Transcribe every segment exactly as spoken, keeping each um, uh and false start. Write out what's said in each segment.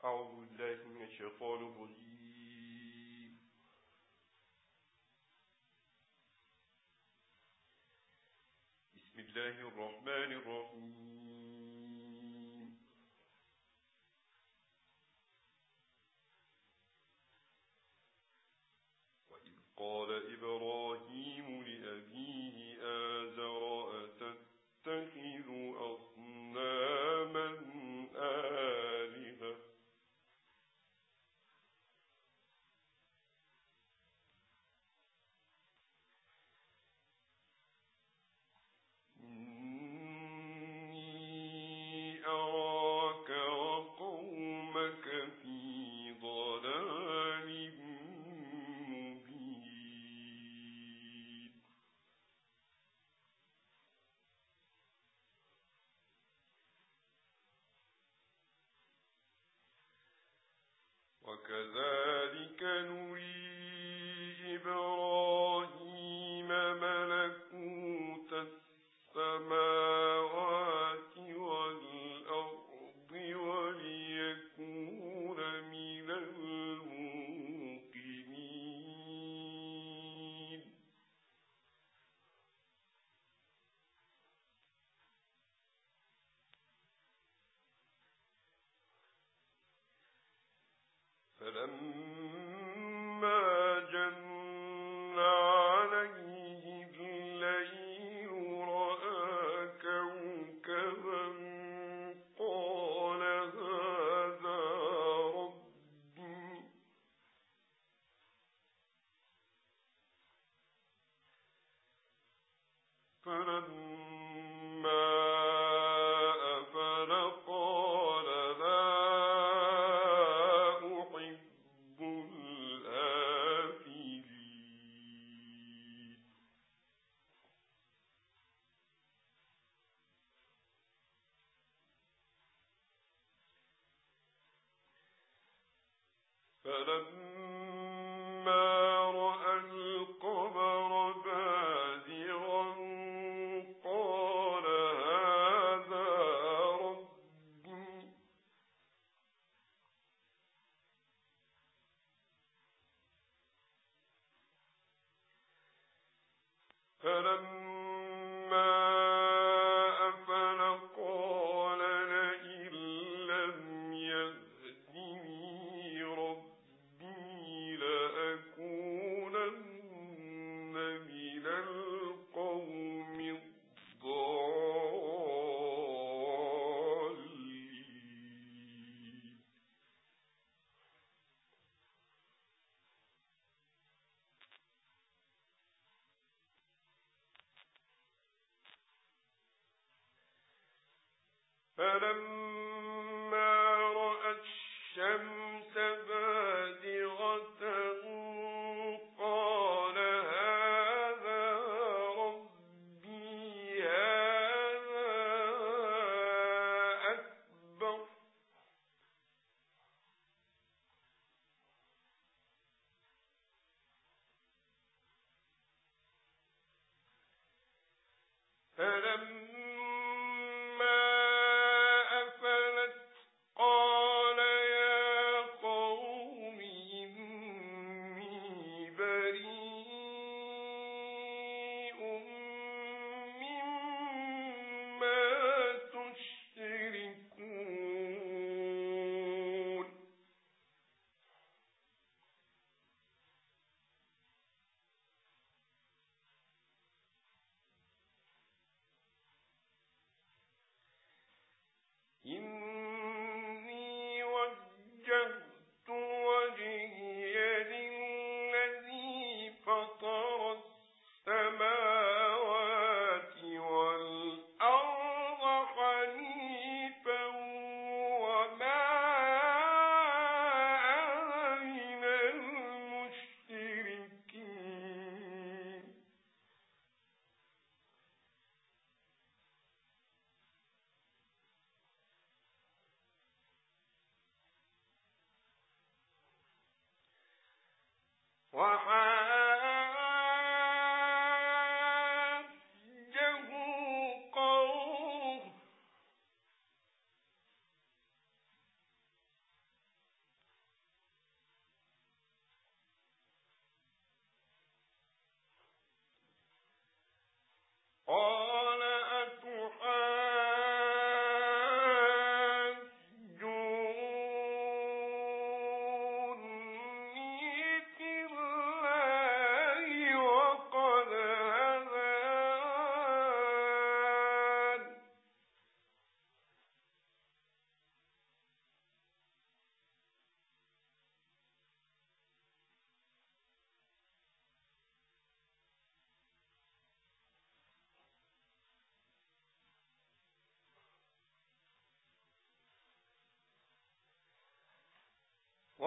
أعوذ بالله من الشيطان الرجيم. بسم الله الرحمن الرحيم. وإذ قال إبراهيم لأبيه آزر أتتخذ أصناما آلهة إني أراك وقومك في ضلال مبين. وكذلك نري إبراهيم ملكوت السماوات والأرض وليكون من الموقنين. فلما جن عليه الليل رأى كوكبا قال هذا ربي. فلما أفل قال لا أحب الآفلين. فلما رأى القمر بازغا قال هذا ربي. فلما أفل قال لئن لم يهدني ربي لأكونن من القوم الضالين. فلما رأى الشمس بازغة قال هذا ربي هذا أكبر. فلما أفلت قال يا قوم إني بريء مما تشركون. إني وجهت وجهي للذي فطر السماوات والأرض حنيفا وما أنا من المشركين. وحاجه قومه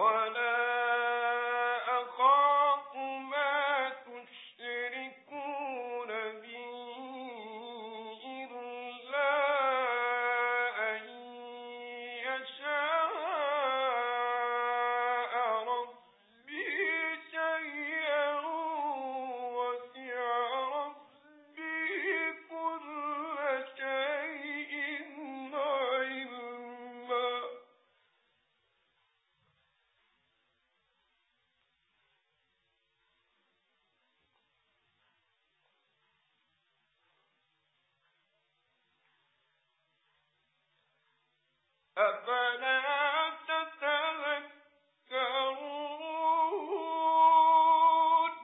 أفلا تتذكرون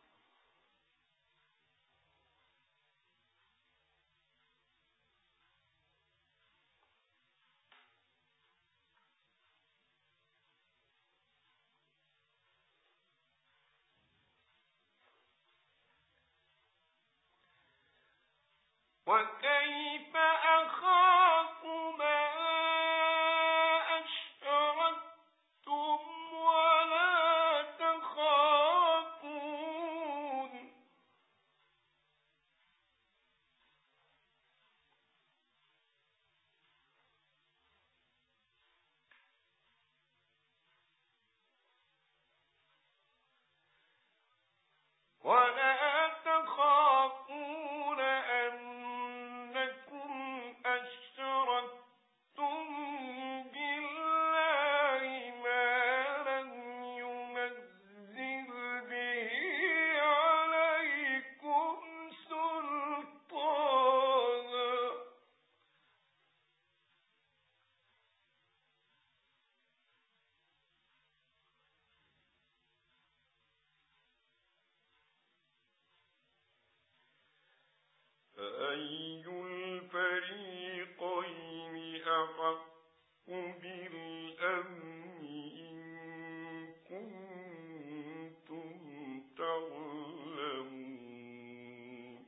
وكيف أخاف ما أشركتم ولا تخافون ولا تخافون أنكم أشركتم بالله ما لم ينزل به عليكم سلطانا فأي الفريقين أحق بالأمن إن كنتم تعلمون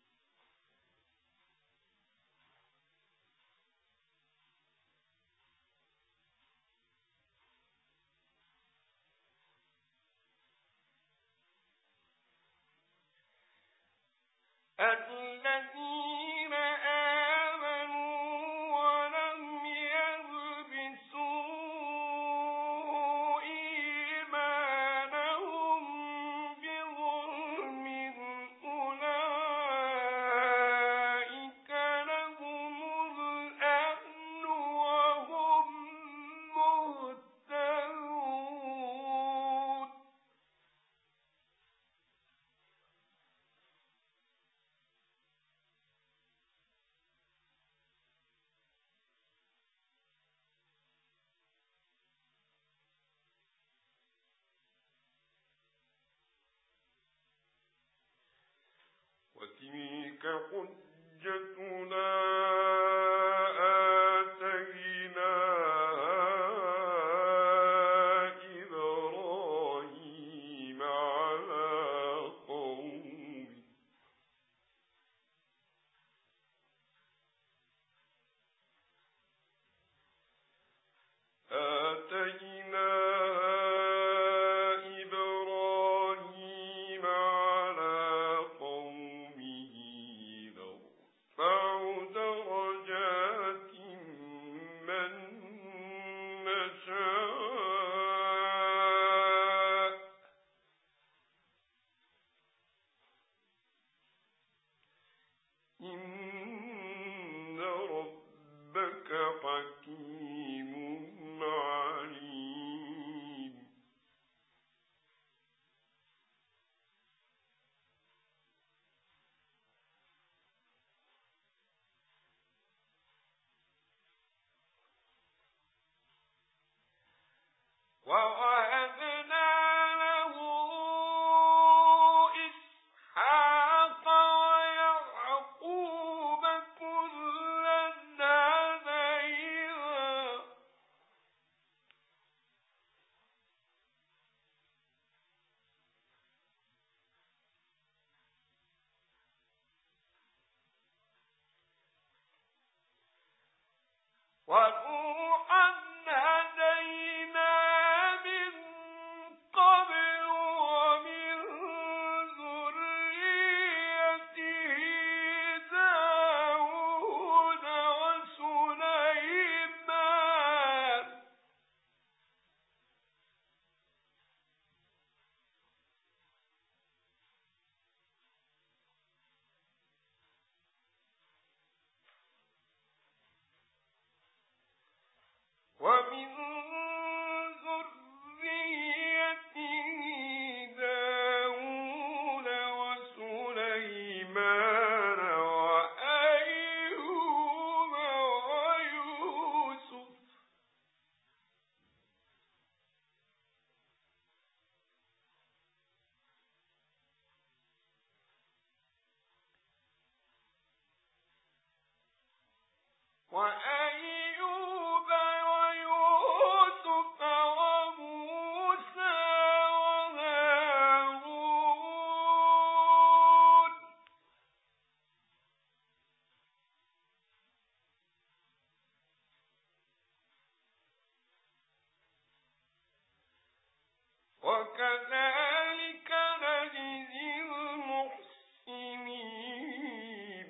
الذين آمنوا ولم يلبسوا إيمانهم بظلم أولئك لهم الأمن وهم مهتدون وتلك حجتنا آتيناها إبراهيم على قومه آتيناها إبراهيم على قومه نرفع درجات من نشاء إن ربك حكيم عليم ووهبنا له إسحاق ويعقوب كلا هدينا ونوحا هدينا من وكذلك نجزي المحسنين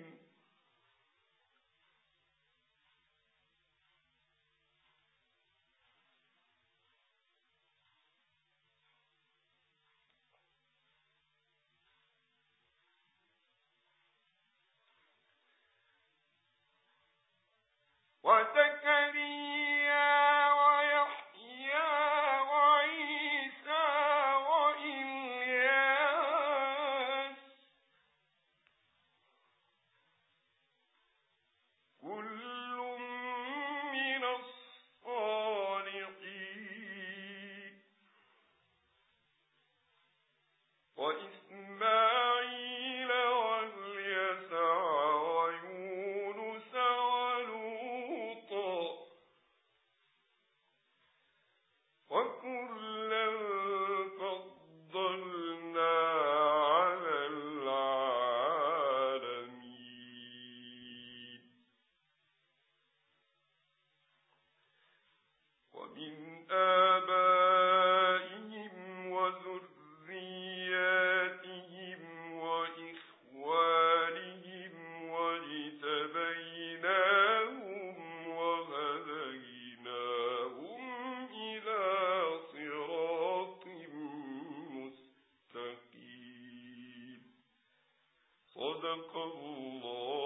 وزكريا ويحيى وعيسى وإلياس كل من الصالحين وإسماعيل واليسع ويونس ولوطا وكلا فضلنا على العالمين ومن آبائهم وذرياتهم وإخوانهم واجتبيناهم وهديناهم إلى صراط مستقيم صدق الله